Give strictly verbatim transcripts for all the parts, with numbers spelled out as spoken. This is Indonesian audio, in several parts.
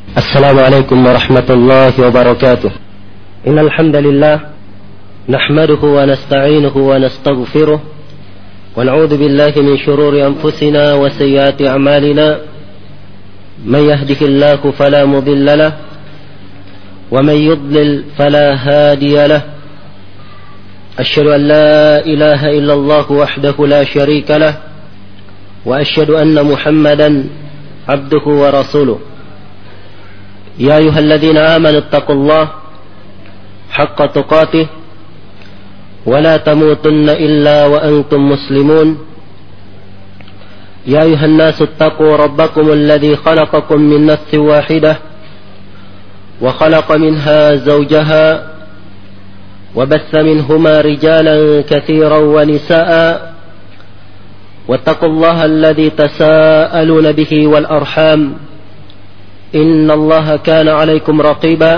السلام عليكم ورحمة الله وبركاته. إن الحمد لله نحمده ونستعينه ونستغفره ونعوذ بالله من شرور أنفسنا وسيئات أعمالنا. من يهده الله فلا مضل له ومن يضلل فلا هادي له. أشهد أن لا إله إلا الله وحده لا شريك له وأشهد أن محمدا عبده ورسوله. يا أيها الذين آمنوا اتقوا الله حق تقاته ولا تموتن إلا وأنتم مسلمون. يا أيها الناس اتقوا ربكم الذي خلقكم من نفس واحدة وخلق منها زوجها وبث منهما رجالا كثيرا ونساء واتقوا الله الذي تساءلون به والأرحام إن الله كان عليكم رقيبا.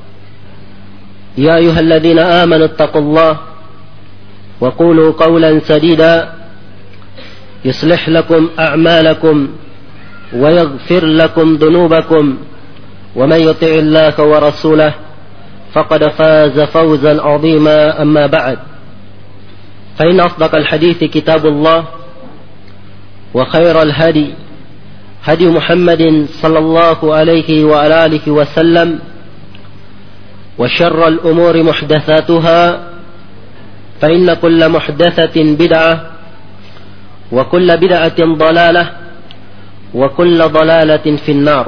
يا أيها الذين آمنوا اتقوا الله وقولوا قولا سديدا يصلح لكم أعمالكم ويغفر لكم ذنوبكم ومن يطع الله ورسوله فقد فاز فوزا عظيما. أما بعد فإن أصدق الحديث كتاب الله وخير الهدي هدي محمد صلى الله عليه وعلى آله وسلم وشر الأمور محدثاتها فإن كل محدثة بدعة وكل بدعة ضلالة وكل ضلالة في النار.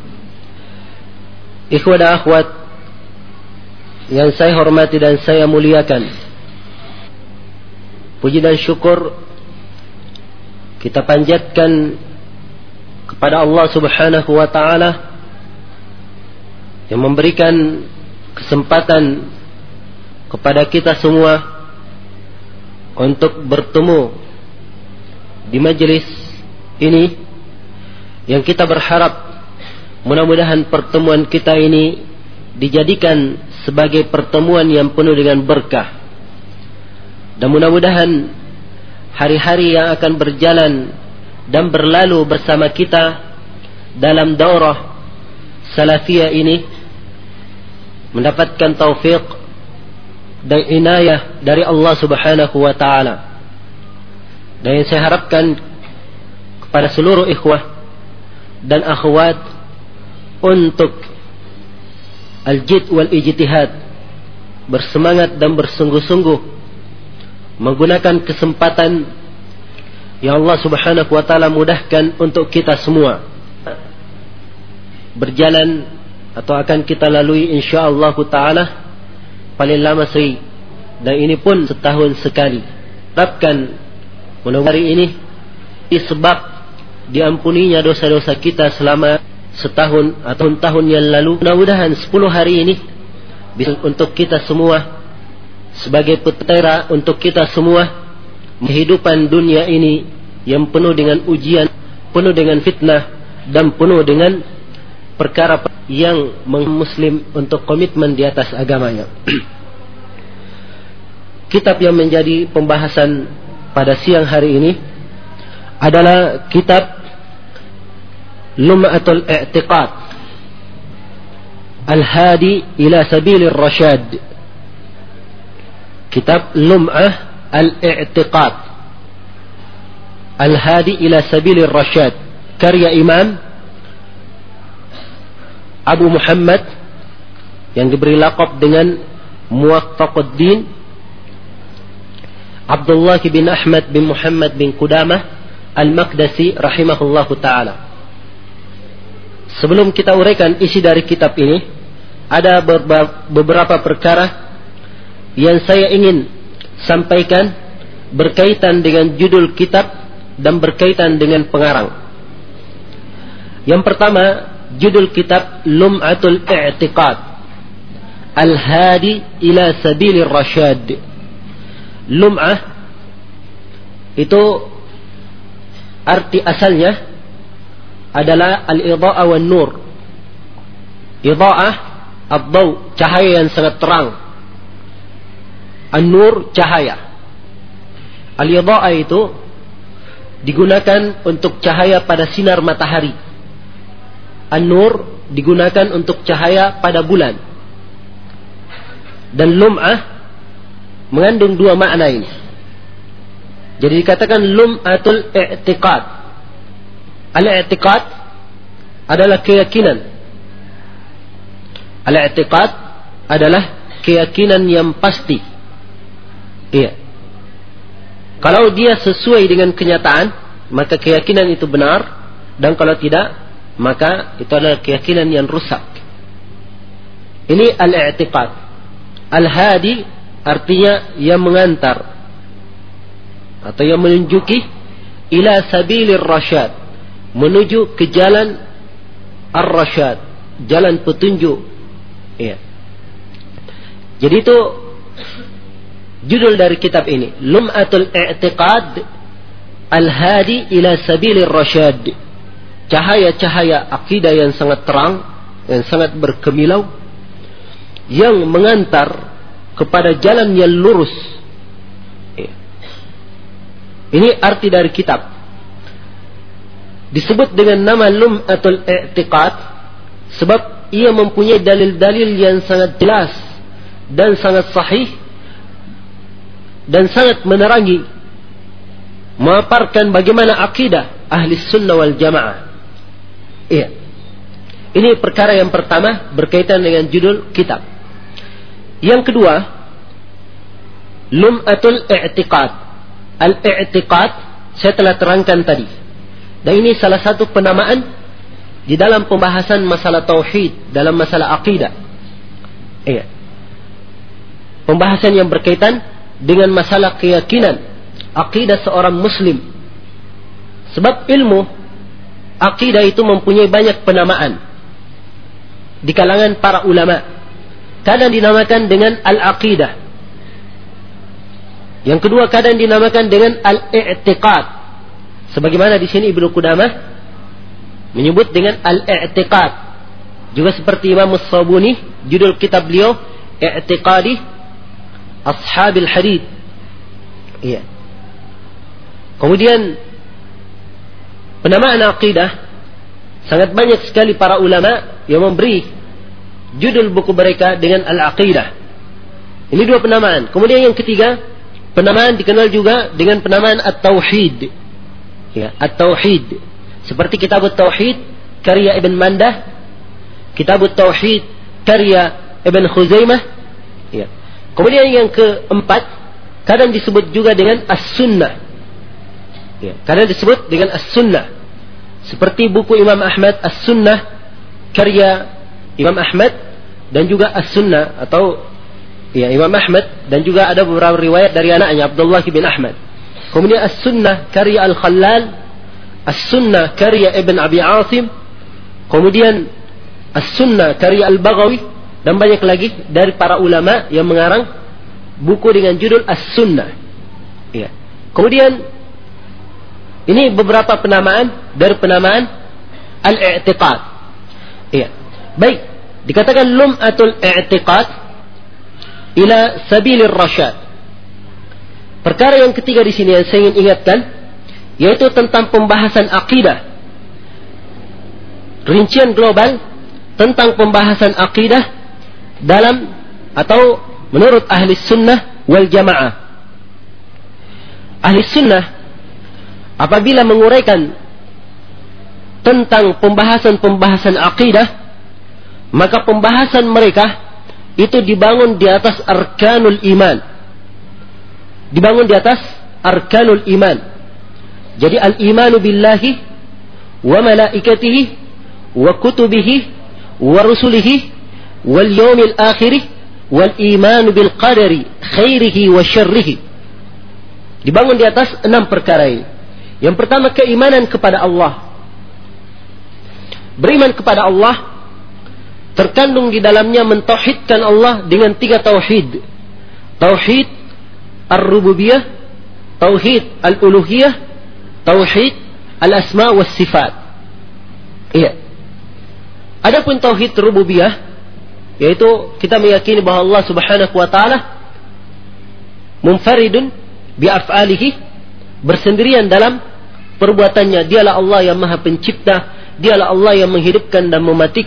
Ikhwan dan akhwat yang saya hormati dan saya muliakan, puji dan syukur kita panjatkan kepada Allah Subhanahu wa ta'ala yang memberikan kesempatan kepada kita semua untuk bertemu di majelis ini, yang kita berharap mudah-mudahan pertemuan kita ini dijadikan sebagai pertemuan yang penuh dengan berkah, dan mudah-mudahan hari-hari yang akan berjalan dan berlalu bersama kita dalam daurah salafiyah ini mendapatkan taufik dan inayah dari Allah Subhanahu wa ta'ala. Dan yang saya harapkan kepada seluruh ikhwah dan akhwat untuk al-jid wal ijtihad, bersemangat dan bersungguh-sungguh menggunakan kesempatan yang Allah Subhanahu wa ta'ala mudahkan untuk kita semua berjalan atau akan kita lalui insyaallah ta'ala paling lama sehari, dan ini pun setahun sekali. Harapkan mudah-mudahan hari ini sebab diampuninya dosa-dosa kita selama setahun atau tahun yang lalu, mudah-mudahan sepuluh hari ini bisa untuk kita semua sebagai petera untuk kita semua kehidupan dunia ini yang penuh dengan ujian, penuh dengan fitnah, dan penuh dengan perkara yang muslim untuk komitmen di atas agamanya. Kitab yang menjadi pembahasan pada siang hari ini adalah kitab Lum'atul I'tiqad Al-Hadi ila Sabilir Rasyad. Kitab Lum'ah Al-I'tiqad Al-Hadi ila Sabilir Rasyad, karya Imam Abu Muhammad yang diberi laqab dengan Muwaffaquddin Abdullah bin Ahmad bin Muhammad bin Qudamah Al-Maqdisi rahimahullahu ta'ala. Sebelum kita uraikan isi dari kitab ini, ada beberapa perkara yang saya ingin sampaikan berkaitan dengan judul kitab dan berkaitan dengan pengarang. Yang pertama, judul kitab Lum'atul I'tiqad Al-Hadi ila Sabilir Rasyad. Lum'ah itu arti asalnya adalah al-idha'ah wan nur. Idha'ah ad-daw, cahaya yang sangat terang. An-nur, cahaya. Al-idha'ah itu digunakan untuk cahaya pada sinar matahari. An-nur digunakan untuk cahaya pada bulan. Dan lum'ah mengandung dua makna ini. Jadi dikatakan lum'atul i'tiqad. Al-i'tiqad adalah keyakinan. Al-i'tiqad adalah keyakinan yang pasti. Iya. Kalau dia sesuai dengan kenyataan, maka keyakinan itu benar. Dan kalau tidak, maka itu adalah keyakinan yang rusak. Ini al-i'tiqad. Al-hadi artinya yang mengantar atau yang menunjuki ila sabilir rasyad, menuju ke jalan ar-rasyad, jalan petunjuk. Iya. Jadi itu judul dari kitab ini, Lum'atul I'tiqad Al-Hadi ila Sabilir Rasyad. Cahaya-cahaya akidah yang sangat terang, yang sangat berkemilau, yang mengantar kepada jalan yang lurus. Ini arti dari kitab. Disebut dengan nama Lum'atul I'tiqad sebab ia mempunyai dalil-dalil yang sangat jelas dan sangat sahih dan sangat menerangi, memaparkan bagaimana akidah ahli sunnah wal jamaah. Iya. Ini perkara yang pertama berkaitan dengan judul kitab. Yang kedua, Lum'atul I'tiqad. Al-i'tiqad saya telah terangkan tadi. Dan ini salah satu penamaan di dalam pembahasan masalah tauhid, dalam masalah akidah. Iya. Pembahasan yang berkaitan dengan masalah keyakinan akidah seorang muslim. Sebab ilmu akidah itu mempunyai banyak penamaan di kalangan para ulama. Kadang dinamakan dengan al-aqidah. Yang kedua kadang dinamakan dengan al-i'tiqad. Sebagaimana di sini Ibnu Qudamah menyebut dengan al-i'tiqad. Juga seperti Imam As-Sabuni, judul kitab beliau I'tiqadi Ashabil Hadith. Iya. Kemudian penamaan aqidah sangat banyak sekali para ulama yang memberi judul buku mereka dengan al-aqidah. Ini dua penamaan. Kemudian yang ketiga, penamaan dikenal juga dengan penamaan at-tauhid. Ya, at-tauhid. Seperti kitab at-tauhid karya Ibn Mandah, kitab at-tauhid karya Ibn Khuzaimah. Ya. Kemudian yang keempat, kadang disebut juga dengan as-sunnah. Ya, kadang disebut dengan as-sunnah. Seperti buku Imam Ahmad as-sunnah karya Imam Ahmad, dan juga as-sunnah atau ya Imam Ahmad, dan juga ada beberapa riwayat dari anaknya Abdullah bin Ahmad. Kemudian as-sunnah karya Al-Khallal, as-sunnah karya Ibn Abi Asim, kemudian as-sunnah karya Al-Baghawi, dan banyak lagi dari para ulama yang mengarang buku dengan judul as-sunnah. Ya. Kemudian ini beberapa penamaan dari penamaan al-i'tiqad. Iya. Baik, dikatakan lum'atul i'tiqad ila sabilir rasyad. Perkara yang ketiga di sini yang saya ingin ingatkan, yaitu tentang pembahasan akidah. Rincian global tentang pembahasan akidah dalam atau menurut ahli sunnah wal jamaah. Ahli sunnah apabila menguraikan tentang pembahasan-pembahasan akidah, maka pembahasan mereka itu dibangun di atas arkanul iman. Dibangun di atas arkanul iman. Jadi al-imanu billahi wa malaikatihi wa kutubihi wa rusulihi wal yawmil akhirih wal imanu bil qadari khairihi wa syarrihi. Dibangun di atas enam perkara ini. Yang pertama, keimanan kepada Allah. Beriman kepada Allah terkandung di dalamnya mentauhidkan Allah dengan tiga tauhid. Tauhid ar-rububiyah, tauhid al-uluhiyah, tauhid al-asma was sifat. Iya. Adapun tauhid rububiyah, yaitu kita meyakini bahwa Allah Subhanahu wa taala munfaridun bi af'alihi, bersendirian dalam perbuatannya. Dialah Allah yang Maha Pencipta, dialah Allah yang menghidupkan dan mematikan,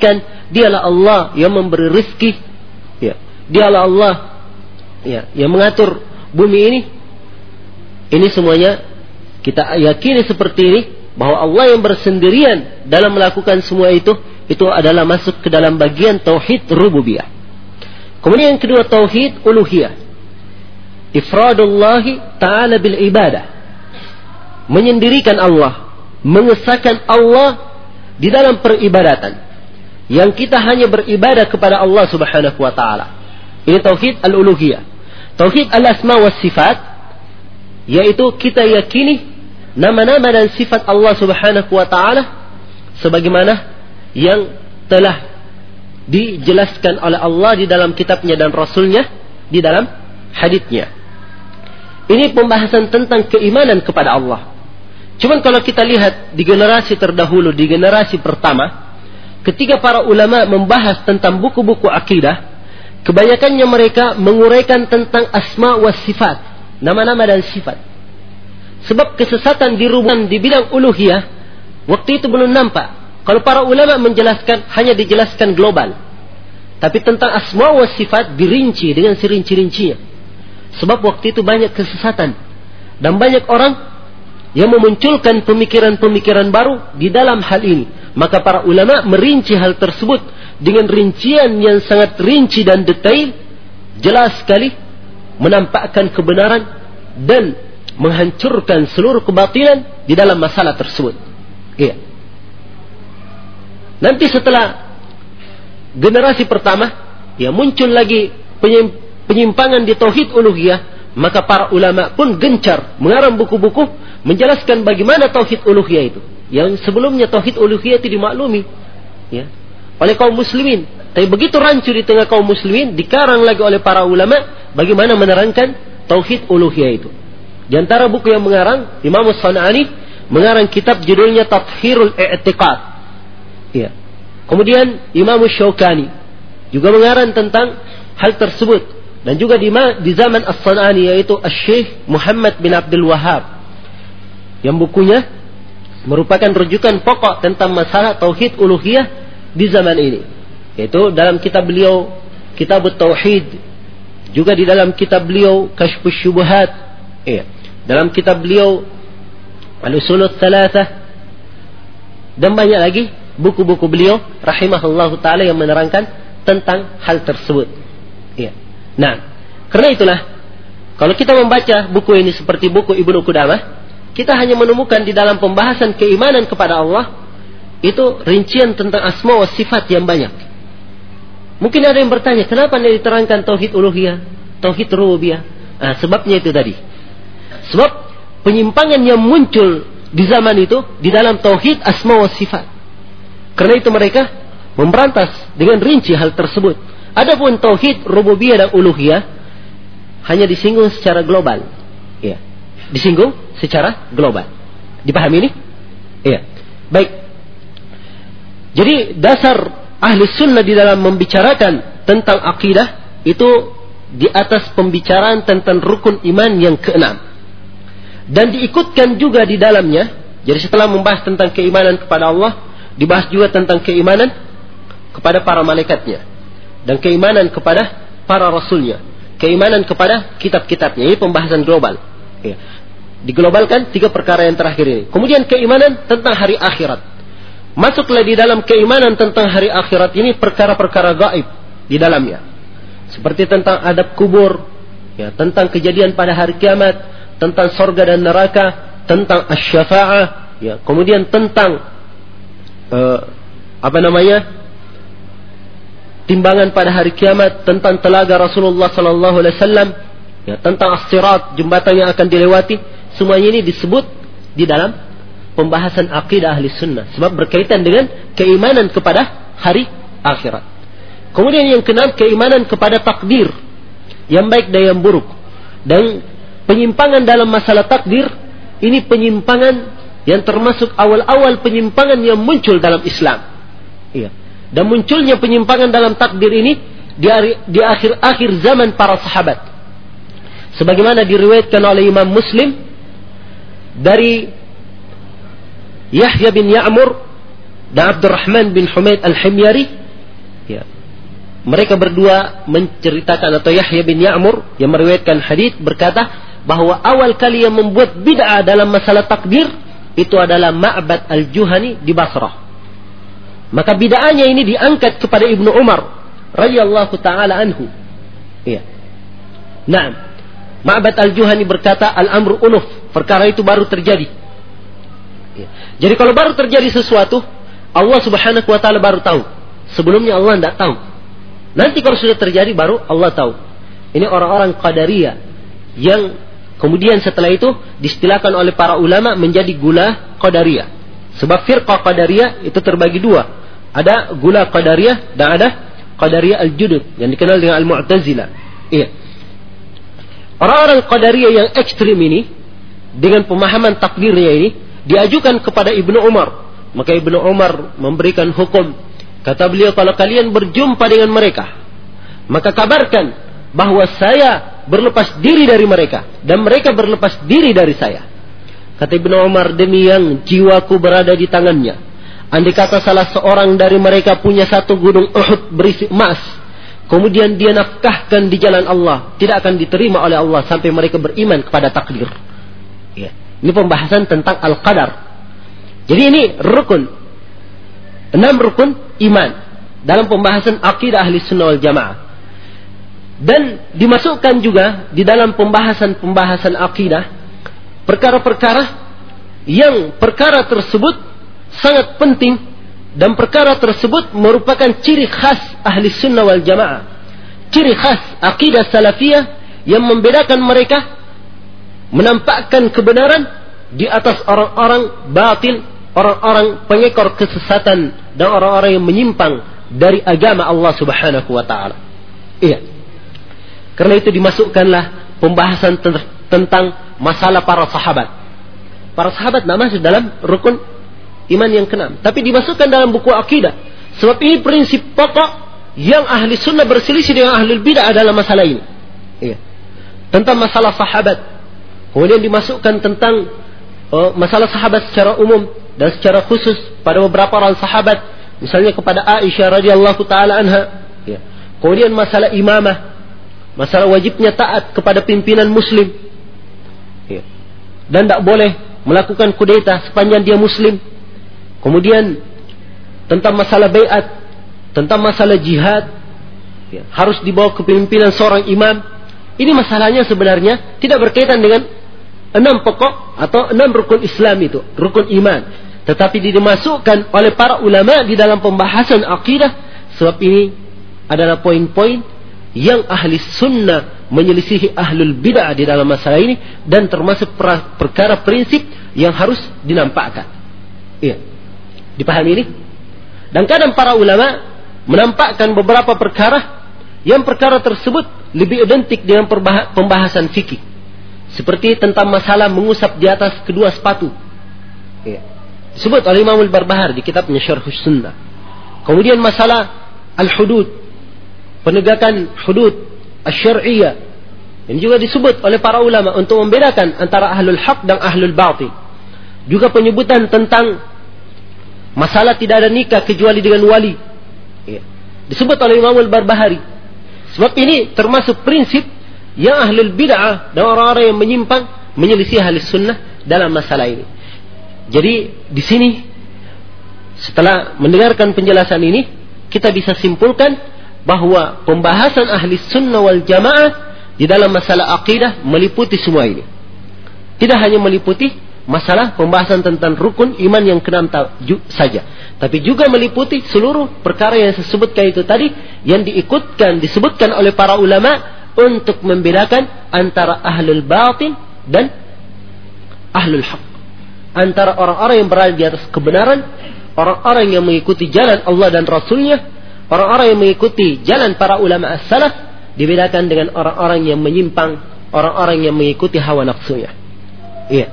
Dialah Allah yang memberi rezeki, ya. Dialah Allah, ya, yang mengatur bumi ini. Ini semuanya kita yakini seperti ini, bahwa Allah yang bersendirian dalam melakukan semua itu, itu adalah masuk ke dalam bagian tauhid rububiyah. Kemudian yang kedua, tauhid uluhiyah. Ifradullahi ta'ala bil ibadah. Menyendirikan Allah, mengesahkan Allah di dalam peribadatan, yang kita hanya beribadah kepada Allah subhanahu wa ta'ala. Ini tauhid al-uluhiyah. Tauhid al-asma wa sifat, yaitu kita yakini nama-nama dan sifat Allah subhanahu wa ta'ala sebagaimana yang telah dijelaskan oleh Allah di dalam kitabnya dan Rasulnya di dalam haditsnya. Ini pembahasan tentang keimanan kepada Allah. Cuman kalau kita lihat di generasi terdahulu, di generasi pertama, ketika para ulama membahas tentang buku-buku akidah, kebanyakannya mereka menguraikan tentang asma wa sifat, nama-nama dan sifat. Sebab kesesatan di rububiyyah di bidang uluhiyah waktu itu belum nampak. Kalau para ulama menjelaskan, hanya dijelaskan global. Tapi tentang asma wa sifat dirinci dengan serinci-rincinya. Sebab waktu itu banyak kesesatan dan banyak orang yang memunculkan pemikiran-pemikiran baru di dalam hal ini. Maka para ulama merinci hal tersebut dengan rincian yang sangat rinci dan detail, jelas sekali menampakkan kebenaran dan menghancurkan seluruh kebatilan di dalam masalah tersebut. Iya. Nanti setelah generasi pertama, ya muncul lagi penyimpangan di tauhid uluhiyah, maka para ulama pun gencar mengarang buku-buku menjelaskan bagaimana tauhid uluhiyah itu. Yang sebelumnya tauhid uluhiyah itu dimaklumi, ya, oleh kaum muslimin. Tapi begitu rancu di tengah kaum muslimin, dikarang lagi oleh para ulama bagaimana menerangkan tauhid uluhiyah itu. Di antara buku yang mengarang, Imam As-San'ani mengarang kitab judulnya Tathhirul I'tiqad. Ya. Kemudian Imam Syaukani juga mengarang tentang hal tersebut. Dan juga di, di zaman As-San'ani, yaitu Asy-Syaikh Muhammad bin Abdul Wahhab, yang bukunya merupakan rujukan pokok tentang masalah tauhid uluhiyah di zaman ini. Yaitu dalam kitab beliau Kitab Tauhid, juga di dalam kitab beliau Kashfus Syubuhat, ya, dalam kitab beliau Al-Usulul Tsalatsah, dan banyak lagi buku-buku beliau rahimahullahu taala yang menerangkan tentang hal tersebut. Ya. Nah, karena itulah kalau kita membaca buku ini seperti buku Ibnu Qudamah, kita hanya menemukan di dalam pembahasan keimanan kepada Allah itu rincian tentang asma wa sifat yang banyak. Mungkin ada yang bertanya, kenapa tidak diterangkan tauhid uluhiyah, tauhid rububiyah? Nah, sebabnya itu tadi. Sebab penyimpangan yang muncul di zaman itu di dalam tauhid asma wa sifat. Karena itu mereka memberantas dengan rinci hal tersebut. Adapun tauhid rububiyah dan uluhiyah hanya disinggung secara global. Ya. Disinggung secara global. Dipahami ini? Iya. Baik. Jadi dasar ahli sunnah di dalam membicarakan tentang akidah itu di atas pembicaraan tentang rukun iman yang keenam. Dan diikutkan juga di dalamnya, jadi setelah membahas tentang keimanan kepada Allah, dibahas juga tentang keimanan kepada para malaikatnya, dan keimanan kepada para rasulnya, keimanan kepada kitab-kitabnya. Ini pembahasan global. Ya. Diglobalkan tiga perkara yang terakhir ini. Kemudian keimanan tentang hari akhirat. Masuklah di dalam keimanan tentang hari akhirat ini perkara-perkara gaib di dalamnya. Seperti tentang adab kubur, ya, tentang kejadian pada hari kiamat, tentang surga dan neraka, tentang asy-syafa'ah, ya, kemudian tentang uh, apa namanya? timbangan pada hari kiamat, tentang telaga Rasulullah sallallahu alaihi wasallam, ya, tentang as-sirat, jembatan yang akan dilewati. Semuanya ini disebut di dalam pembahasan akidah ahli sunnah, sebab berkaitan dengan keimanan kepada hari akhirat. Kemudian yang keenam, keimanan kepada takdir yang baik dan yang buruk. Dan penyimpangan dalam masalah takdir ini penyimpangan yang termasuk awal-awal penyimpangan yang muncul dalam Islam. Iya. Dan munculnya penyimpangan dalam takdir ini di, di akhir-akhir zaman para sahabat. Sebagaimana diriwayatkan oleh Imam Muslim dari Yahya bin Ya'mur dan Abdurrahman bin Humaid al-Himyari, Ya. Mereka berdua menceritakan, atau Yahya bin Ya'mur yang meriwayatkan hadis berkata bahwa awal kali yang membuat bid'ah dalam masalah takdir itu adalah Ma'bad al-Juhani di Basrah. Maka bid'ahnya ini diangkat kepada Ibnu Umar radhiyallahu taala anhu. Iya. Naam. Ma'bad al-Juhani berkata, al-amru unuf, perkara itu baru terjadi. Ya. Jadi kalau baru terjadi sesuatu, Allah Subhanahu wa taala baru tahu. Sebelumnya Allah tidak tahu. Nanti kalau sudah terjadi baru Allah tahu. Ini orang-orang Qadariyah yang kemudian setelah itu distilahkan oleh para ulama menjadi gula Qadariyah. Sebab firqah Qadariyah itu terbagi dua. Ada gula Qadariyah dan ada Qadariyah al-Judud yang dikenal dengan al-Mu'tazilah. Iya. Orang-orang Qadariyah yang ekstrim ini dengan pemahaman takdirnya ini diajukan kepada Ibnu Umar. Maka Ibnu Umar memberikan hukum. Kata beliau, kalau kalian berjumpa dengan mereka, maka kabarkan bahwa saya berlepas diri dari mereka dan mereka berlepas diri dari saya. Kata Ibnu Umar, demi yang jiwaku berada di tangannya, andai kata salah seorang dari mereka punya satu gunung Uhud berisi emas, kemudian dia nafkahkan di jalan Allah, tidak akan diterima oleh Allah sampai mereka beriman kepada takdir. Ya. Ini pembahasan tentang al-qadar. Jadi ini rukun, enam rukun iman dalam pembahasan akidah ahli sunnah wal jamaah. Dan dimasukkan juga di dalam pembahasan-pembahasan akidah perkara-perkara yang perkara tersebut sangat penting dan perkara tersebut merupakan ciri khas ahli sunnah wal jamaah, ciri khas akidah salafiyah yang membedakan mereka menampakkan kebenaran di atas orang-orang batil, orang-orang pengekor kesesatan dan orang-orang yang menyimpang dari agama Allah Subhanahu wa taala. Iya. Karena itu dimasukkanlah pembahasan tentang masalah para sahabat. Para sahabat tidak masuk dalam rukun iman yang keenam, tapi dimasukkan dalam buku akidah. Sebab ini prinsip pokok yang ahli sunnah berselisih dengan ahli bidah dalam masalah ini. Iya. Tentang masalah sahabat. Kemudian dimasukkan tentang oh, masalah sahabat secara umum dan secara khusus pada beberapa orang sahabat, misalnya kepada Aisyah radhiyallahu taala anha. Ya. Kemudian masalah imamah, masalah wajibnya taat kepada pimpinan muslim. Ya. Dan tidak boleh melakukan kudeta sepanjang dia muslim. Kemudian tentang masalah baiat, tentang masalah jihad, ya, harus dibawa kepemimpinan seorang imam. Ini masalahnya sebenarnya tidak berkaitan dengan enam pokok atau enam rukun Islam itu, rukun iman. Tetapi dimasukkan oleh para ulama di dalam pembahasan akidah. Sebab ini adalah poin-poin yang ahli sunnah menyelisihi ahlul bid'ah di dalam masalah ini. Dan termasuk perkara prinsip yang harus dinampakkan. Iya. Dipahami ini? Dan kadang para ulama menampakkan beberapa perkara yang perkara tersebut lebih identik dengan pembahasan fikih. Seperti tentang masalah mengusap di atas kedua sepatu. Ya. Disebut oleh Imam Al-Barbahari di kitabnya Syarhus Sunnah. Kemudian masalah al-hudud, penegakan hudud asy-syar'iyyah, yang juga disebut oleh para ulama untuk membedakan antara ahlul haq dan ahlul batil. Juga penyebutan tentang masalah tidak ada nikah kecuali dengan wali. Ya. Disebut oleh Imam Al-Barbahari. Sebab ini termasuk prinsip yang ahlul bid'ah dan orang-orang yang menyimpang menyelisih ahli sunnah dalam masalah ini. Jadi di sini setelah mendengarkan penjelasan ini, kita bisa simpulkan bahwa pembahasan ahli sunnah wal jamaah di dalam masalah akidah meliputi semua ini. Tidak hanya meliputi masalah pembahasan tentang rukun iman yang keenam saja, tapi juga meliputi seluruh perkara yang saya sebutkan itu tadi, yang diikutkan, disebutkan oleh para ulama untuk membedakan antara ahlul batin dan ahlul haq, antara orang-orang yang berada di atas kebenaran, orang-orang yang mengikuti jalan Allah dan Rasulnya, orang-orang yang mengikuti jalan para ulama as-salaf, dibedakan dengan orang-orang yang menyimpang, orang-orang yang mengikuti hawa nafsunya. Iya.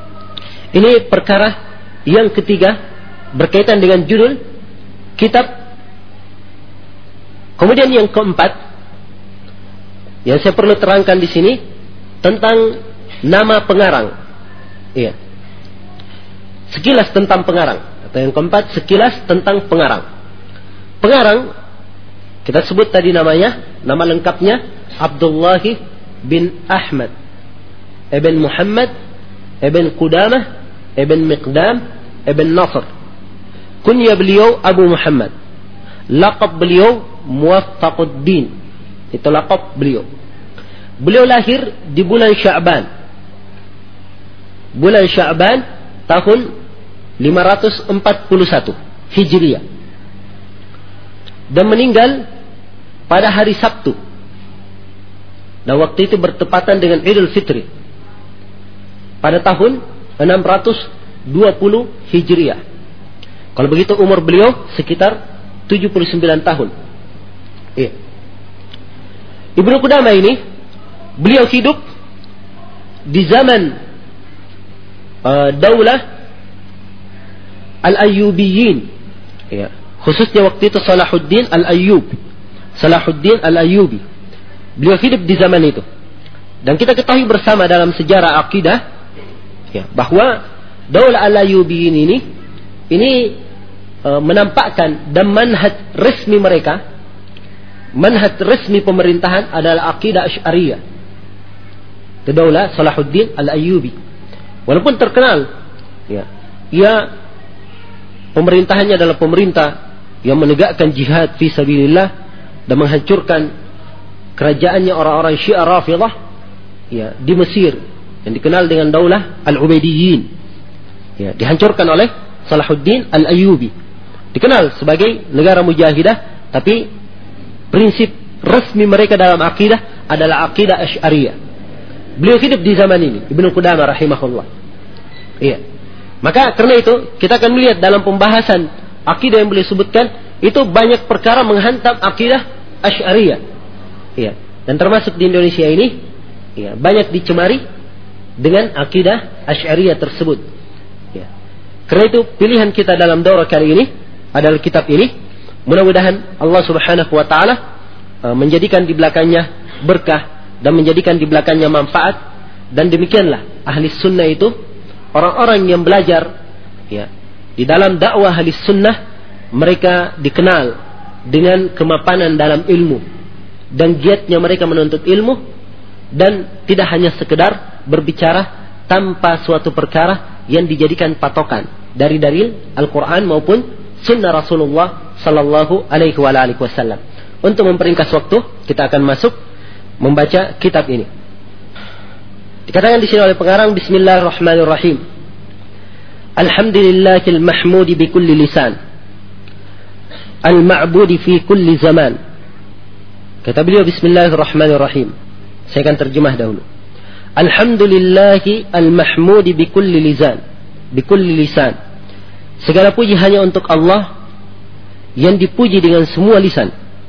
Ini perkara yang ketiga berkaitan dengan judul kitab. Kemudian yang keempat yang saya perlu terangkan di sini tentang nama pengarang. Iya. Sekilas tentang pengarang. Atau yang keempat, sekilas tentang pengarang. Pengarang Kita sebut tadi namanya, nama lengkapnya Abdullah bin Ahmad ibn Muhammad ibn Qudamah ibn Miqdam ibn Nasr. Kunya beliau Abu Muhammad. Laqab beliau Muwaffaquddin. Itu laqab beliau. Beliau lahir di bulan Sya'ban. Bulan Sya'ban tahun lima ratus empat puluh satu Hijriah. Dan meninggal pada hari Sabtu. Dan waktu itu bertepatan dengan Idul Fitri. Pada tahun enam ratus dua puluh Hijriah. Kalau begitu umur beliau sekitar tujuh puluh sembilan tahun. Iya. Ibnu Qudamah ini, beliau hidup di zaman uh, Daulah Al-Ayyubiyin. Iya. Khususnya waktu itu Salahuddin Al-Ayyub. Salahuddin Al-Ayyubi. Beliau hidup di zaman itu. Dan kita ketahui bersama dalam sejarah akidah, ya, bahwa Daulah Al-Ayyubiyin ini ini e, menampakkan dan manhaj resmi mereka, manhaj resmi pemerintahan adalah akidah Asy'ariyah. Daulah Salahuddin Al-Ayyubi. Walaupun terkenal, ya, ia pemerintahannya adalah pemerintah yang menegakkan jihad fi sabilillah dan menghancurkan kerajaannya orang-orang Syiah Rafidhah, ya, di Mesir yang dikenal dengan Daulah Al-Ubaidiyyin, ya, dihancurkan oleh Salahuddin Al-Ayyubi. Dikenal sebagai negara mujahidah, tapi prinsip resmi mereka dalam akidah adalah akidah Asy'ariyah. Beliau hidup di zaman ini, Ibnu Qudamah rahimahullah. Iya. Maka karena itu kita akan melihat dalam pembahasan akidah yang beliau sebutkan itu banyak perkara menghantam akidah Asy'ariyah. Iya. Dan termasuk di Indonesia ini, iya, banyak dicemari dengan akidah Asy'ariyah tersebut. Ya. Karena itu pilihan kita dalam daurah kali ini adalah kitab ini. Mudah-mudahan Allah Subhanahu wa taala uh, menjadikan di belakangnya berkah dan menjadikan di belakangnya manfaat. Dan demikianlah ahli sunnah itu orang-orang yang belajar, ya, di dalam dakwah ahli sunnah. Mereka dikenal dengan kemapanan dalam ilmu dan giatnya mereka menuntut ilmu, dan tidak hanya sekedar berbicara tanpa suatu perkara yang dijadikan patokan dari dalil Al-Quran maupun Sunnah Rasulullah Sallallahu Alaihi Wasallam. Untuk memperingkas waktu, kita akan masuk membaca kitab ini. Dikatakan di sini oleh pengarang, Bismillahirrahmanirrahim. Alhamdulillahil mahmudi bi kulli lisan, al-ma'budi fi kulli zaman. Kata beliau, Bismillahirrahmanirrahim. Saya akan terjemah dahulu. Alhamdulillahi al-mahmudi bi kulli lisan, bi kulli lisan. Segala puji hanya untuk Allah yang dipuji dengan semua lisan.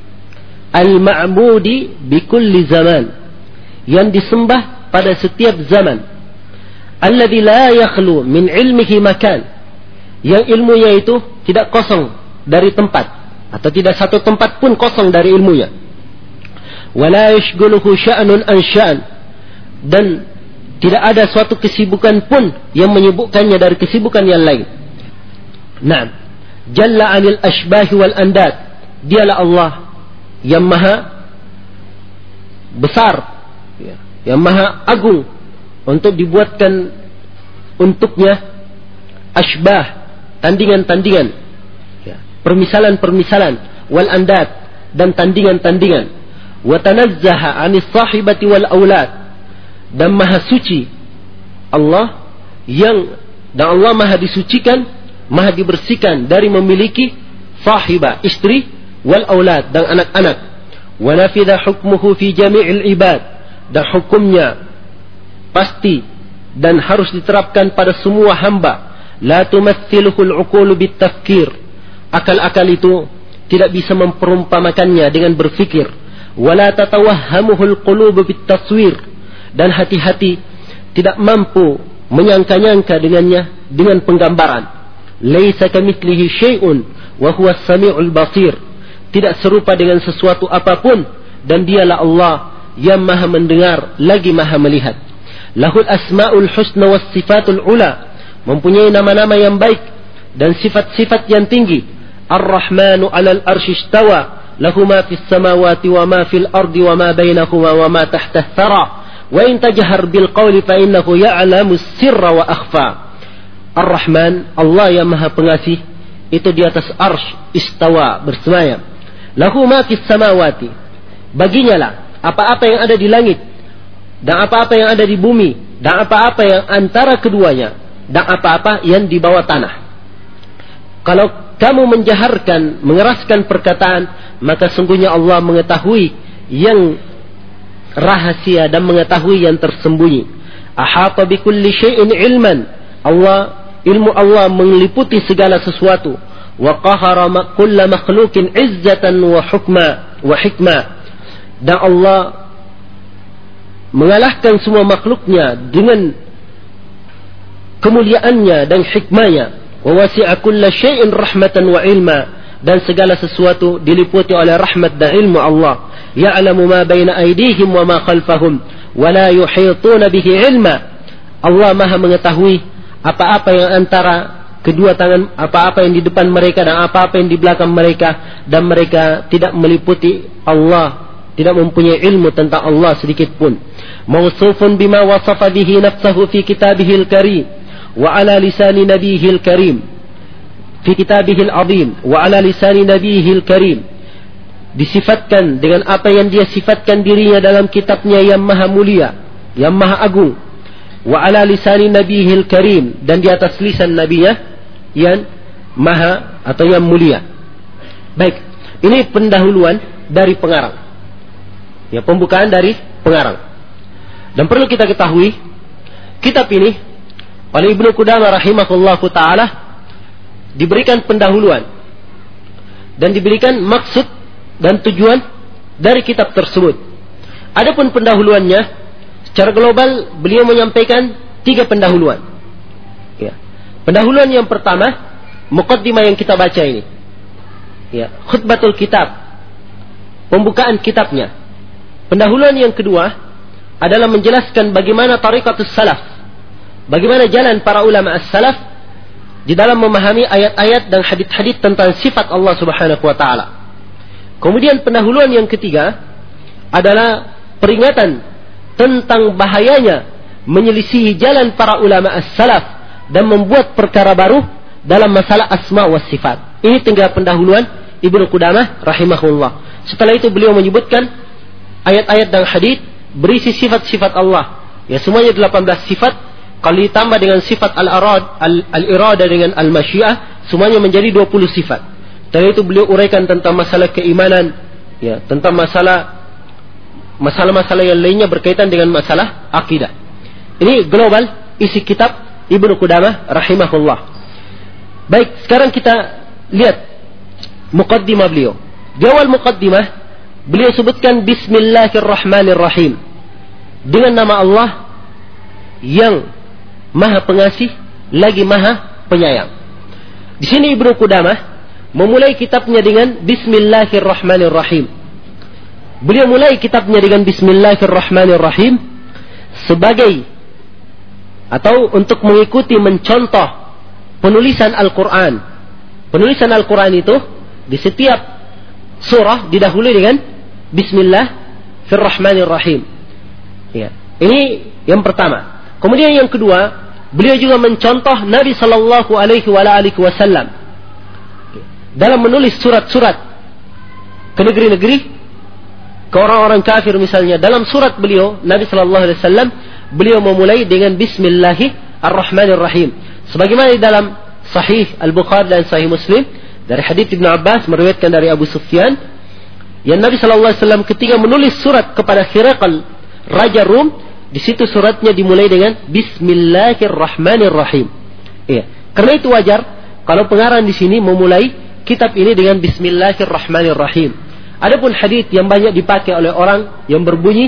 Al-ma'budi bi kulli zaman, yang disembah pada setiap zaman. Alladzi la yakhlu min ilmihi makan, yang ilmunya itu tidak kosong dari tempat, atau tidak satu tempat pun kosong dari ilmunya. Wala yashghuluhu sya'nun an sya'an, dan tidak ada suatu kesibukan pun yang menyibukkannya dari kesibukan yang lain. Naam, jalla 'anil ashbahi wal andad. Dialah Allah yang maha besar, ya, yang maha agung untuk dibuatkan untuknya ashbah, tandingan-tandingan, ya, permisalan-permisalan, wal andad, dan tandingan-tandingan. Wa tanazzaha 'anis sahibati wal aulad, dan maha suci Allah yang, dan Allah maha disucikan, maha dibersihkan dari memiliki sahibah, istri, wal aulad, dan anak-anak. Wa nafidha hukmuhu fi jami'il ibad, dan hukumnya pasti dan harus diterapkan pada semua hamba. La tumathiluhu al-uqulu bit-tafkir, akal-akal itu tidak bisa memperumpamakannya dengan berfikir. Wala tatawahhamuhu al-qulubu bit-taswir, dan hati-hati tidak mampu menyangka-nyangka dengannya dengan penggambaran. Laisa kamitslihi syai'un wa huwa as-sami'ul basir, tidak serupa dengan sesuatu apapun, dan dialah Allah yang maha mendengar lagi maha melihat. Lahul asma'ul husna was sifatul ula, mempunyai nama-nama yang baik dan sifat-sifat yang tinggi. Ar-Rahmanu 'alal arsy istawa lahu ma fis samawati wa ma fil ardi wa ma bainahuma wa ma tahta ath-thara wa in tajhar bil qawli fa innahu ya'lamu sirra wa akhfa. Ar-Rahman, Allah yang Maha Pengasih, itu di atas arsy istawa, bersemayam. Lahu ma fis samawati, baginya lah apa-apa yang ada di langit dan apa-apa yang ada di bumi dan apa-apa yang antara keduanya dan apa-apa yang di bawah tanah. Kalau kamu menjaharkan, mengeraskan perkataan, maka sungguhnya Allah mengetahui yang rahasia dan mengetahui yang tersembunyi. Ahata bikulli syai'in ilman. Allah, ilmu Allah meliputi segala sesuatu. Wa qahara kulla makhluqin izzatan wa hukma wa hikma. Dan Allah mengalahkan semua makhluknya dengan kemuliaannya dan hikmahnya. Wa wasi'a kulla syai'in rahmatan wa ilma, dan segala sesuatu diliputi oleh rahmat dan ilmu Allah. Ya'lamu ma baina aydihim wa ma khalfahum wa la yuhituna bihi ilma. Allah Maha mengetahui apa-apa yang antara kedua tangan, apa-apa yang di depan mereka dan apa-apa yang di belakang mereka, dan mereka tidak meliputi Allah, tidak mempunyai ilmu tentang Allah sedikit pun. Mawsufun bima wasafa bihi nafsahu fi kitabihil karim wa ala lisani nabiyihil karim fi kitabihil azim wa ala lisani nabiyihil karim, disifatkan dengan apa yang dia sifatkan dirinya dalam kitabnya yang maha mulia, yang maha agung. Wa ala lisani nabiyihil karim, dan di atas lisan nabinya yang maha atau yang mulia. Baik, ini pendahuluan dari pengarang, ya, pembukaan dari pengarang. Dan perlu kita ketahui, kitab ini oleh Ibnu Qudamah rahimahullahu ta'ala diberikan pendahuluan dan diberikan maksud dan tujuan dari kitab tersebut. Adapun pendahuluannya, secara global beliau menyampaikan tiga pendahuluan. Ya. Pendahuluan yang pertama, muqaddimah yang kita baca ini. Ya, khutbatul kitab, pembukaan kitabnya. Pendahuluan yang kedua adalah menjelaskan bagaimana tariqatus salaf, bagaimana jalan para ulama as-salaf di dalam memahami ayat-ayat dan hadits-hadits tentang sifat Allah Subhanahu wa taala. Kemudian pendahuluan yang ketiga adalah peringatan tentang bahayanya menyelisihi jalan para ulama as-salaf dan membuat perkara baru dalam masalah asma wa sifat. Ini tinggal pendahuluan Ibnu Qudamah rahimahullah. Setelah itu beliau menyebutkan ayat-ayat dan hadits berisi sifat-sifat Allah. Ya, semuanya delapan belas sifat. Kalau ditambah dengan sifat al-arad, al-irada dengan al-masyiah, semuanya menjadi dua puluh sifat. Setelah itu beliau uraikan tentang masalah keimanan, ya, tentang masalah masalah-masalah yang lainnya berkaitan dengan masalah akidah. Ini global isi kitab Ibnu Qudamah rahimahullah. Baik, sekarang kita lihat muqaddimah beliau. Di awal muqaddimah beliau sebutkan Bismillahirrahmanirrahim, dengan nama Allah yang Maha Pengasih lagi Maha Penyayang. Di sini Ibnu Qudamah memulai kitabnya dengan Bismillahirrahmanirrahim. Beliau mulai kitabnya dengan Bismillahirrahmanirrahim sebagai atau untuk mengikuti, mencontoh penulisan Al-Quran. Penulisan Al-Quran itu di setiap surah didahului dengan Bismillahirrahmanirrahim. Ya, ini yang pertama. Kemudian yang kedua, beliau juga mencontoh Nabi sallallahu alaihi wasallam dalam menulis surat-surat ke negeri-negeri, ke orang-orang kafir misalnya. Dalam surat beliau, Nabi sallallahu alaihi wasallam, beliau memulai dengan Bismillahirrahmanirrahim. Sebagaimana di dalam Sahih Al-Bukhari dan Sahih Muslim dari hadits Ibnu Abbas meriwayatkan dari Abu Sufyan, yang Nabi sallallahu alaihi wasallam ketika menulis surat kepada Hiraqal, Raja Rum, di situ suratnya dimulai dengan Bismillahirrahmanirrahim. Iya. Karena itu wajar kalau pengarang di sini memulai kitab ini dengan Bismillahirrahmanirrahim. Adapun hadits yang banyak dipakai oleh orang yang berbunyi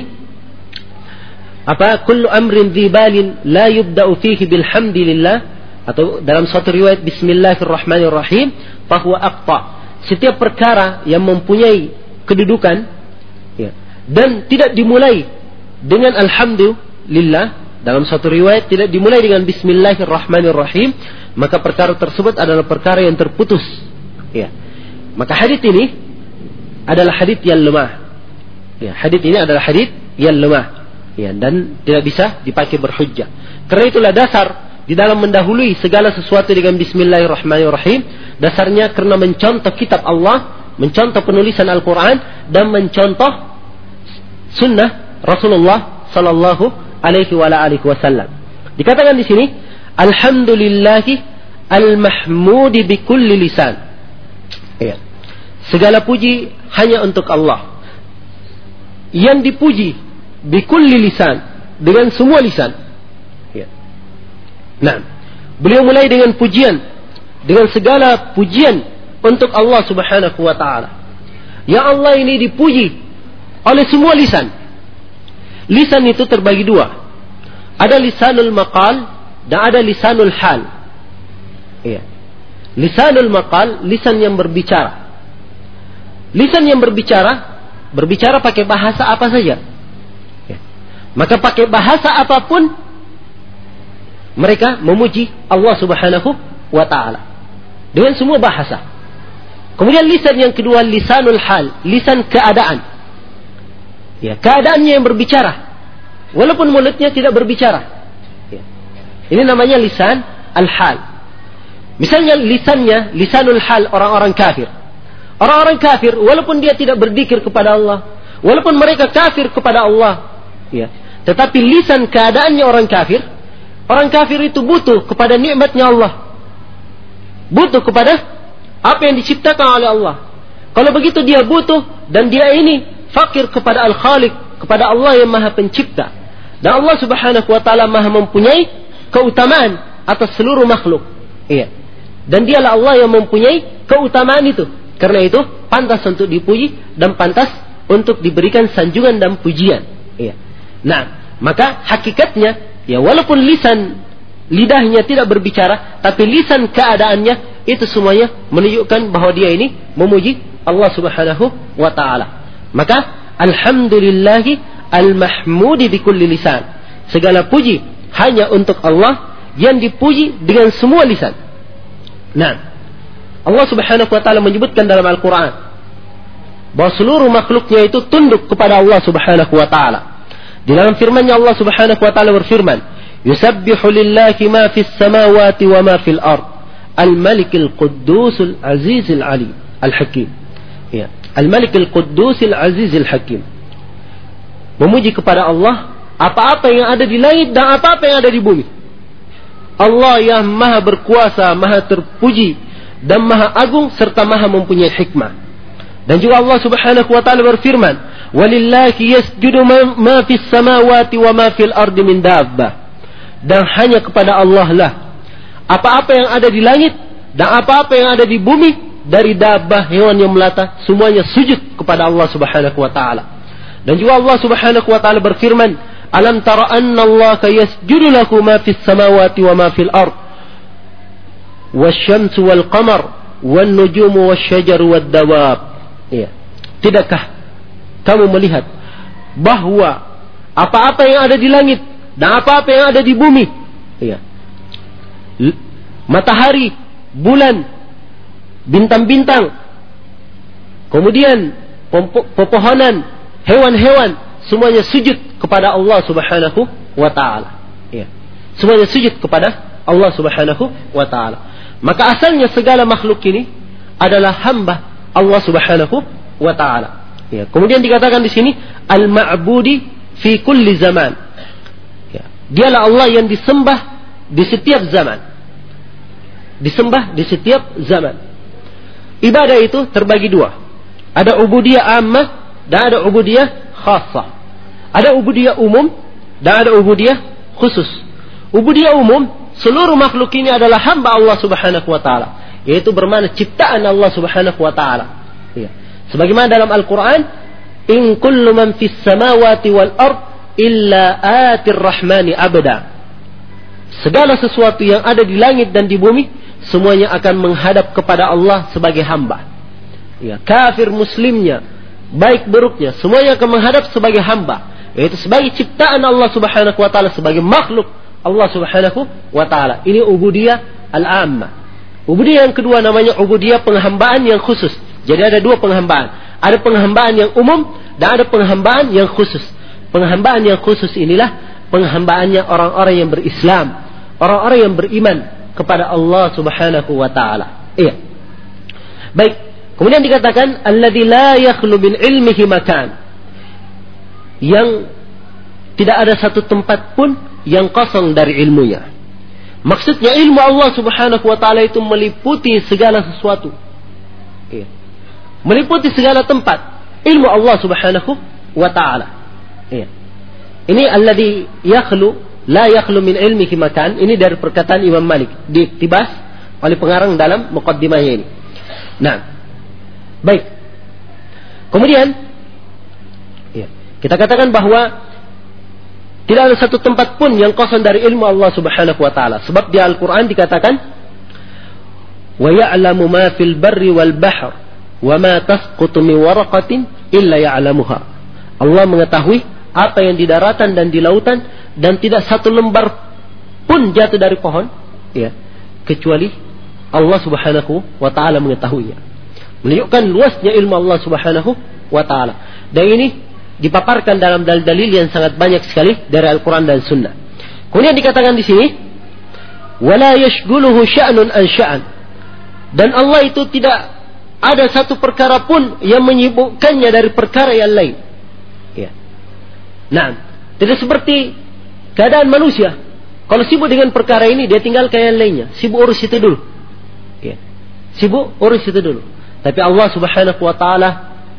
apa, kullu amrin dzibalin la yubda'u fihi bilhamdilillah, atau dalam suatu riwayat Bismillahirrahmanirrahim, fahuwa aqta. Setiap perkara yang mempunyai kedudukan, ya, dan tidak dimulai dengan alhamdulillah, dalam satu riwayat tidak dimulai dengan Bismillahirrahmanirrahim, maka perkara tersebut adalah perkara yang terputus. Ya. Maka hadits ini adalah hadits yang lemah. Ya, hadits ini adalah hadits yang lemah. Ya, dan tidak bisa dipakai berhujjah. Karena itulah dasar di dalam mendahului segala sesuatu dengan Bismillahirrahmanirrahim. Dasarnya karena mencontoh kitab Allah, mencontoh penulisan Al-Quran, dan mencontoh sunnah Rasulullah Sallallahu Alaihi Wasallam. Dikatakan di sini, Alhamdulillahi al-mahmudi bi kulli lisan. Ya. Segala puji hanya untuk Allah yang dipuji bikulli lisan, dengan semua lisan. Ya. Nah, beliau mulai dengan pujian, dengan segala pujian untuk Allah Subhanahu wa taala. Ya Allah ini dipuji oleh semua lisan. Lisan itu terbagi dua. Ada lisanul maqal dan ada lisanul hal. Ya. Lisanul maqal, lisan yang berbicara. Lisan yang berbicara, berbicara pakai bahasa apa saja. Maka pakai bahasa apapun mereka memuji Allah Subhanahu wa taala dengan semua bahasa. Kemudian lisan yang kedua, lisanul hal, lisan keadaan. Ya, keadaannya yang berbicara walaupun mulutnya tidak berbicara. Ya. Ini namanya lisan al-hal. Misalnya lisannya lisanul hal orang-orang kafir. Orang-orang kafir walaupun dia tidak berzikir kepada Allah, walaupun mereka kafir kepada Allah, ya, tetapi lisan keadaannya orang kafir, orang kafir itu butuh kepada nikmatnya Allah, butuh kepada apa yang diciptakan oleh Allah. Kalau begitu dia butuh dan dia ini fakir kepada Al-Khaliq, kepada Allah yang Maha Pencipta. Dan Allah Subhanahu wa taala Maha mempunyai keutamaan atas seluruh makhluk. Iya. Dan dialah Allah yang mempunyai keutamaan itu. Karena itu pantas untuk dipuji dan pantas untuk diberikan sanjungan dan pujian. Iya. Nah, maka hakikatnya, ya walaupun lisan lidahnya tidak berbicara, tapi lisan keadaannya itu semuanya menunjukkan bahwa dia ini memuji Allah Subhanahu wa taala. Maka alhamdulillahi al-mahmudi bi kulli lisan. Segala puji hanya untuk Allah yang dipuji dengan semua lisan. Nah, Allah Subhanahu wa taala menyebutkan dalam Al-Qur'an bahwa seluruh makhluknya itu tunduk kepada Allah Subhanahu wa taala. Di dalam firman-Nya Allah Subhanahu wa taala berfirman, "Yusabbihu lillahi ma fis samawati wa ma fil ard, al-Malikul Quddusul Azizul Alim, Al-Hakim." Ya, Al-Malikul Quddusul Azizul Hakim. Memuji kepada Allah apa-apa yang ada di langit dan apa-apa yang ada di bumi. Allah yang Maha berkuasa, Maha terpuji dan Maha agung serta Maha mempunyai hikmah. Dan juga Allah Subhanahu wa taala berfirman, "Walillahi yasjudu ma fis samawati wa ma fil ardi min dabbah." Dan hanya kepada Allah lah apa-apa yang ada di langit dan apa-apa yang ada di bumi dari dabbah, hewan yang melata, semuanya sujud kepada Allah Subhanahu wa taala. Dan juga Allah Subhanahu wa taala berfirman, "Alam tara anna Allah yasjudu lahu ma fis samawati wa ma fil ard, wasyamsu wal qamar wan nujumu wasyajaru wad dawab." Ya. Tidakkah kamu melihat bahwa apa-apa yang ada di langit dan apa-apa yang ada di bumi, ya, matahari, bulan, bintang-bintang, kemudian pepohonan, hewan-hewan, semuanya sujud kepada Allah Subhanahu wa taala. Ya. Semuanya sujud kepada Allah Subhanahu wa taala. Maka asalnya segala makhluk ini adalah hamba Allah Subhanahu wa taala. Ya. Kemudian dikatakan di sini al-ma'budi fi kulli zaman. Ya. Dialah Allah yang disembah di setiap zaman. Disembah di setiap zaman. Ibadah itu terbagi dua. Ada ubudiyah ammah dan ada ubudiyah khassah. Ada ubudiyah umum dan ada ubudiyah khusus. Ubudiyah umum, seluruh makhluk ini adalah hamba Allah Subhanahu wa taala, yaitu bermakna ciptaan Allah Subhanahu wa taala. Ya. Sebagaimana dalam Al-Qur'an, "In kullu man fis samawati wal ard illa atir rahmani abda." Segala sesuatu yang ada di langit dan di bumi semuanya akan menghadap kepada Allah sebagai hamba. Ya, kafir muslimnya, baik buruknya, semuanya akan menghadap sebagai hamba, yaitu sebagai ciptaan Allah Subhanahu wa taala, sebagai makhluk Allah Subhanahu wa taala. Ini ubudiyah al-ammah. Ubudiyah yang kedua namanya ubudiyah penghambaan yang khusus. Jadi ada dua penghambaan. Ada penghambaan yang umum dan ada penghambaan yang khusus. Penghambaan yang khusus inilah penghambaannya orang-orang yang berislam, orang-orang yang beriman kepada Allah Subhanahu wa taala. Iya. Baik. Kemudian dikatakan alladzi la yakhlu min ilmihi makan. Yang tidak ada satu tempat pun yang kosong dari ilmunya. Maksudnya ilmu Allah Subhanahu wa taala itu meliputi segala sesuatu. Iya. Meliputi segala tempat. Ilmu Allah Subhanahu wa taala. Iya. Ini alladzi yakhlu la yakhlu min ilmihi makan. Ini dari perkataan Imam Malik diiktibas oleh pengarang dalam muqaddimahnya ini. Nah, baik. Kemudian ya, kita katakan bahwa tidak ada satu tempat pun yang kosong dari ilmu Allah Subhanahu wa taala. Sebab di Al-Qur'an dikatakan wa ya'lamu ma fil barri wal bahr wa ma tasqutu min waraqatin illa ya'lamuha. Allah mengetahui apa yang di daratan dan di lautan, dan tidak satu lembar pun jatuh dari pohon, ya, kecuali Allah Subhanahu wa taala mengetahuinya. Menunjukkan luasnya ilmu Allah Subhanahu wa taala. Dan ini dipaparkan dalam dalil-dalil yang sangat banyak sekali dari Al-Qur'an dan Sunnah. Kemudian dikatakan di sini, wala yashghuluhu sya'nun an sya'an. Dan Allah itu tidak ada satu perkara pun yang menyibukkannya dari perkara yang lain. Ya. Nah, tidak seperti keadaan manusia. Kalau sibuk dengan perkara ini, dia tinggalkan yang lainnya. Sibuk urus itu dulu. Ya. Sibuk urus itu dulu. Tapi Allah Subhanahu wa taala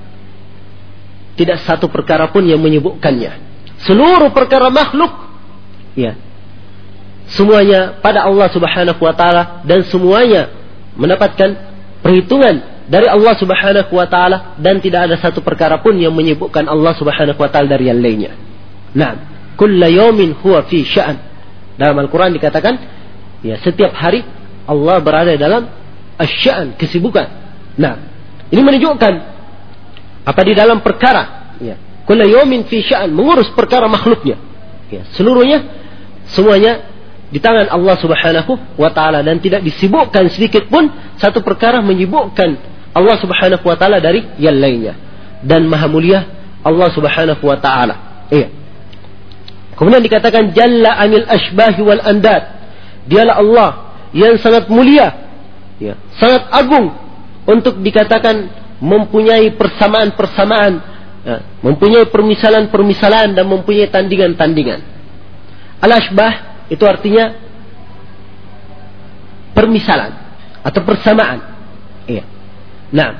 tidak satu perkara pun yang menyibukkannya. Seluruh perkara makhluk, ya, semuanya pada Allah Subhanahu wa taala, dan semuanya mendapatkan perhitungan dari Allah Subhanahu wa taala, dan tidak ada satu perkara pun yang menyibukkan Allah Subhanahu wa taala dari yang lainnya. Nah, kullu yawmin huwa fi sya'an. Dalam Al-Qur'an dikatakan, ya, setiap hari Allah berada dalam asy-sya'an, kesibukan. Nah, ini menunjukkan apa di dalam perkara, ya, kullu yawmin fi sya'an, mengurus perkara makhluknya, ya, seluruhnya semuanya di tangan Allah Subhanahu wa taala, dan tidak disibukkan sedikit pun satu perkara menyibukkan Allah Subhanahu wa taala dari yang lainnya. Dan maha mulia Allah Subhanahu wa taala. Iya. Kemudian dikatakan jalla anil asbahi wal andad. Dialah Allah yang sangat mulia, ya, sangat agung untuk dikatakan mempunyai persamaan-persamaan, ya, mempunyai permisalan-permisalan, dan mempunyai tandingan-tandingan. Al-asbah itu artinya permisalan atau persamaan. Iya. Nah,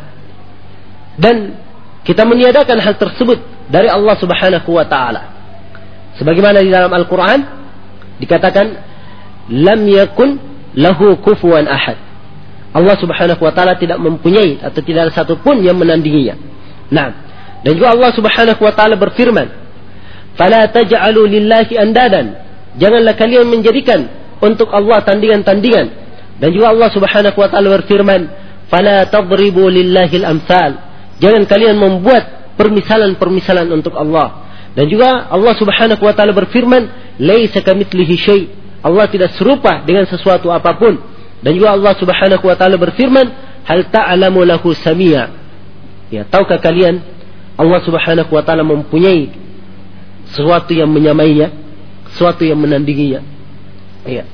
dan kita meniadakan hal tersebut dari Allah Subhanahu wa taala. Sebagaimana di dalam Al-Qur'an dikatakan lam yakun lahu kufuwan ahad. Allah Subhanahu wa taala tidak mempunyai atau tidak ada satu pun yang menandinginya. Nah, dan juga Allah Subhanahu wa taala berfirman, "Fala taj'alu lillahi andadan." Janganlah kalian menjadikan untuk Allah tandingan-tandingan. Dan juga Allah Subhanahu wa taala berfirman, "Fala tadribu lillahi al-amsal." Jangan kalian membuat permisalan-permisalan untuk Allah. Dan juga Allah Subhanahu wa taala berfirman, "Laisa kamitslihi syai'." Allah tidak serupa dengan sesuatu apapun. Dan juga Allah Subhanahu wa taala berfirman, "Hal ta'lamu lahu samia." Ya, tahukah kalian Allah Subhanahu wa taala mempunyai sesuatu yang menyamainya, sesuatu yang menandinginya? Iya.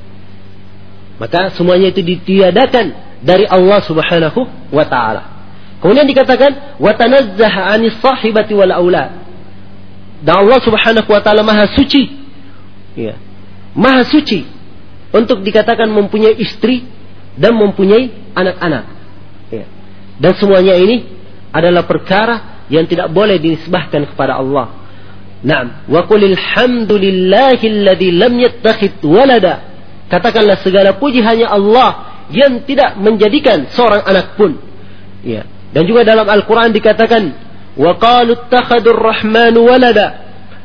Maka semuanya itu ditiadakan dari Allah Subhanahu wa taala. Kemudian dikatakan wa tanazzaha 'anis sahibati wal aulad. Dan Allah Subhanahu wa taala Maha suci. Ya. Maha suci untuk dikatakan mempunyai istri dan mempunyai anak-anak. Ya. Dan semuanya ini adalah perkara yang tidak boleh dinisbahkan kepada Allah. Naam, wa qulil hamdulillahilladzi lam yattakhidh walada. Katakanlah segala puji hanya Allah yang tidak menjadikan seorang anak pun. Ya. Dan juga dalam Al-Qur'an dikatakan wa qalu ittakhadur rahmanu walada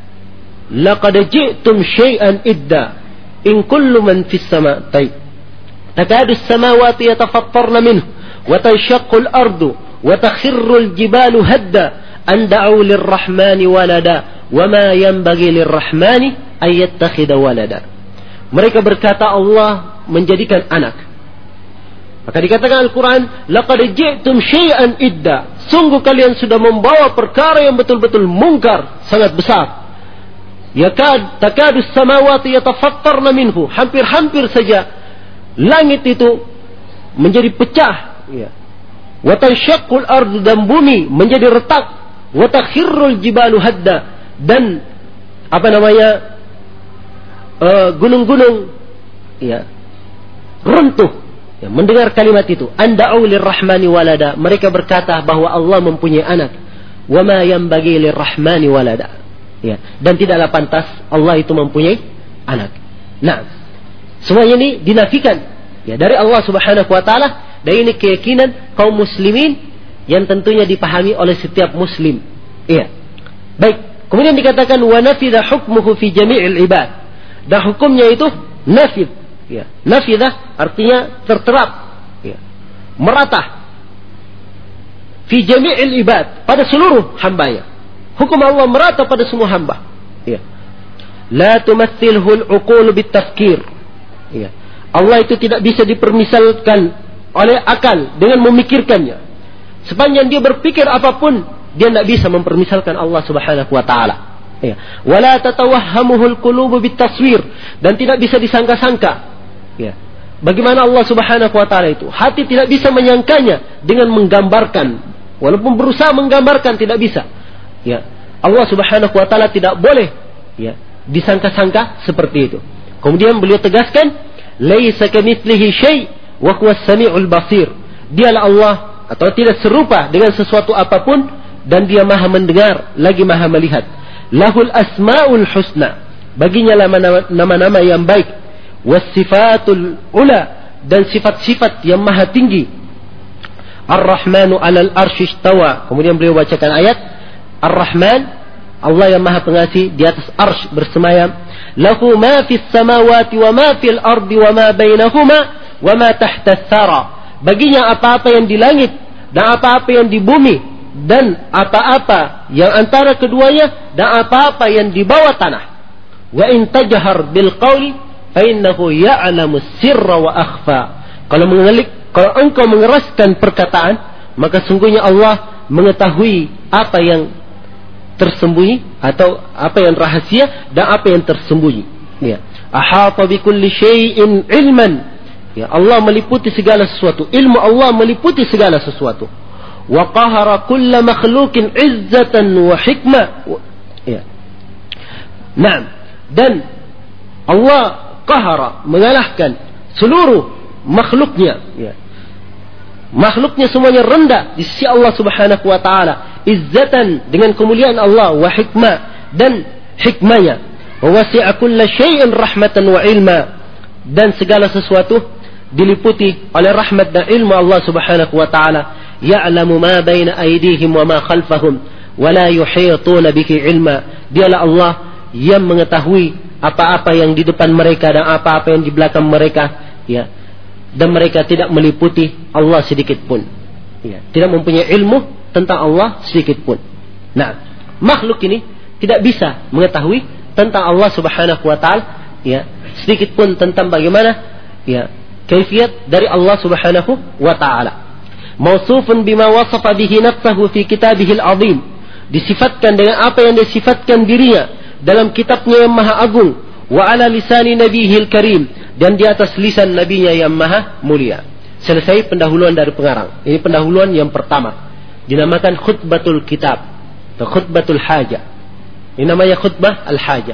laqad ji'tum syai'an idda in kullu man fis sama' tayyib takadu as-samawati yatafattarna minhu wa tanshaqqu al-ardu wa takhirru al-jibalu hadda an da'u lir-rahmani walada wa ma yanbaghi lir-rahmani ay yattakhidha walada. Mereka berkata Allah menjadikan anak. Maka dikatakan Al-Quran, laqad ji'tum syai'an idda. sungguh kalian sudah membawa perkara yang betul-betul mungkar, sangat besar. Yakad takadus samawati yatafattarna minhu, hampir-hampir saja langit itu menjadi pecah, ya. Wa tanshaqqul ardu, dan bumi menjadi retak. Wa takhirrul jibalu hadda, dan apa namanya uh, gunung-gunung, ya, runtuh. Ya, mendengar kalimat itu, anda'u lirrahmani walada, mereka berkata bahwa Allah mempunyai anak. Wa ma yanbaghi lirrahmani walada, ya, dan tidaklah pantas Allah itu mempunyai anak. Nah, semua ini dinafikan, ya, dari Allah Subhanahu wa taala, dan ini keyakinan kaum muslimin yang tentunya dipahami oleh setiap muslim. Iya. Baik, kemudian dikatakan wa nafidha hukmuhu fi jami'il ibad, dan hukumnya itu nafid. Ya, nafidah artinya terterap, ya, merata fi jami'il ibad, pada seluruh hambanya. Hukum Allah merata pada semua hamba, ya. La tumathilhu al-uqul bit-tafkir, ya. Allah itu tidak bisa dipermisalkan oleh akal dengan memikirkannya. Sepanjang dia berpikir apapun, dia tidak bisa mempermisalkan Allah Subhanahu wa taala, ya. Wala tatawahhamuhu al-qulubu bit-taswir, dan tidak bisa disangka-sangka. Ya. Bagaimana Allah Subhanahu wa taala itu? Hati tidak bisa menyangkanya dengan menggambarkan. Walaupun berusaha menggambarkan, tidak bisa. Ya. Allah Subhanahu wa taala tidak boleh, ya, disangka-sangka seperti itu. Kemudian beliau tegaskan, laisa kamitslihi syai' wa huwas samiul basir. Dialah Allah, atau tidak serupa dengan sesuatu apapun, dan dia Maha mendengar lagi Maha melihat. Lahul asmaul husna, baginya nama-nama yang baik. Wasifatul ula, dan sifat-sifat yang maha tinggi. Ar-Rahmanu 'alal arsy istawa. Kemudian beliau bacakan ayat Ar-Rahman, Allah yang maha pengasih, di atas arsy bersemayam. Lahu ma fis samawati wa ma fil ardi wa ma bainahuma wa ma tahta tsara. Baginya apa-apa yang di langit dan apa-apa yang di bumi, dan apa-apa yang antara keduanya, dan apa-apa yang di bawah tanah. Wa in tajhar bil qawli fainnahu ya'lamu sirra wa akhfa. Kalau mengelik, kalau engkau mengeraskan perkataan, maka sungguhnya Allah mengetahui apa yang tersembunyi, atau apa yang rahasia dan apa yang tersembunyi. Ya. Ahata bi kulli syai'in ilman. Ya, Allah meliputi segala sesuatu. Ilmu Allah meliputi segala sesuatu. Wa qahara kulla makhluqin izzatan wa hikmah. Ya. Nah, dan Allah qahara, mengalahkan seluruh makhluknya, ya. Makhluknya semuanya rendah di sisi Allah Subhanahu wa taala, izzatan, dengan kemuliaan Allah, wa hikmah, dan hikmahnya. Wa wasi'a kulla syai'in rahmatan wa ilma, dan segala sesuatu diliputi oleh rahmat dan ilmu Allah Subhanahu wa taala. Ya'lamu ma baina aydihim wa ma khalfahum wa la yuhituna bihi ilma. Dialah Allah yang mengetahui apa-apa yang di depan mereka dan apa-apa yang di belakang mereka, ya, dan mereka tidak meliputi Allah sedikit pun, ya, tidak mempunyai ilmu tentang Allah sedikit pun. Nah, makhluk ini tidak bisa mengetahui tentang Allah Subhanahu wa taala, ya, sedikit pun tentang bagaimana, ya, kaifiat dari Allah Subhanahu wa taala. Mausufun bima wasafa bihi nafsahu fi kitabihil azim, disifatkan dengan apa yang disifatkan dirinya dalam kitabnya yang maha agung. Wa ala lisani nabihil karim, dan di atas lisan nabinya yang maha mulia. Selesai pendahuluan dari pengarang. Ini pendahuluan yang pertama, dinamakan khutbatul kitab atau khutbatul haja. Ini namanya khutbah al-haja,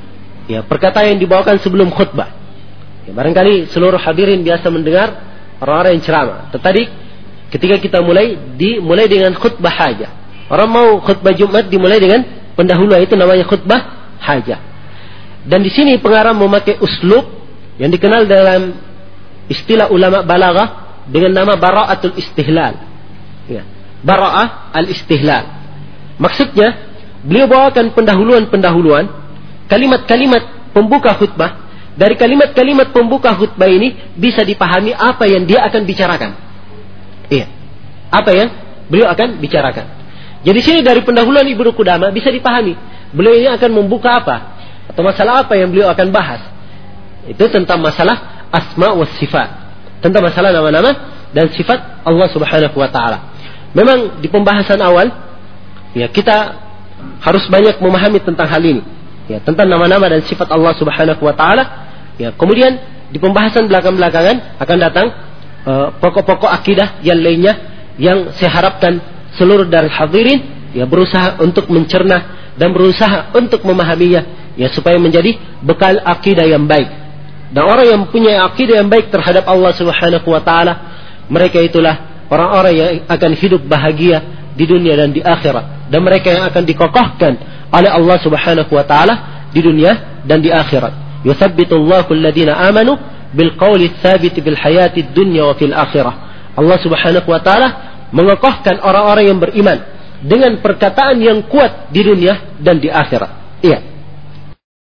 ya, perkataan yang dibawakan sebelum khutbah, ya. Barangkali seluruh hadirin biasa mendengar orang-orang yang ceramah. Tetapi ketika kita mulai, dimulai dengan khutbah haja. Orang mau khutbah Jumat dimulai dengan pendahuluan, itu namanya khutbah haja. Dan di sini pengarang memakai uslub yang dikenal dalam istilah ulama balaghah dengan nama bara'atul istihlal, ya, bara'ah al-istihlal. Maksudnya beliau bawakan pendahuluan-pendahuluan, kalimat-kalimat pembuka khutbah. Dari kalimat-kalimat pembuka khutbah ini bisa dipahami apa yang dia akan bicarakan, iya, apa yang beliau akan bicarakan. Jadi sini dari pendahuluan Ibnu Qudamah bisa dipahami beliau ini akan membuka apa, atau masalah apa yang beliau akan bahas. Itu tentang masalah asma wa sifat, tentang masalah nama-nama dan sifat Allah Subhanahu wa taala. memang di pembahasan awal ya kita harus banyak memahami tentang hal ini, ya, tentang nama-nama dan sifat Allah Subhanahu wa taala. Ya, kemudian di pembahasan belakang-belakangan akan datang uh, pokok-pokok akidah yang lainnya yang saya harapkan seluruh dari hadirin ya berusaha untuk mencerna dan berusaha untuk memahaminya, ya, supaya menjadi bekal akidah yang baik. Dan orang yang punya akidah yang baik terhadap Allah Subhanahu wa taala, mereka itulah orang-orang yang akan hidup bahagia di dunia dan di akhirat, dan mereka yang akan dikokohkan oleh Allah Subhanahu wa taala di dunia dan di akhirat. Yuthabbitullahu alladhina amanu bil qawli tsabit bil hayati dunya wa fil akhirah. Allah Subhanahu wa taala mengokohkan orang-orang yang beriman dengan perkataan yang kuat di dunia dan di akhirat. Iya.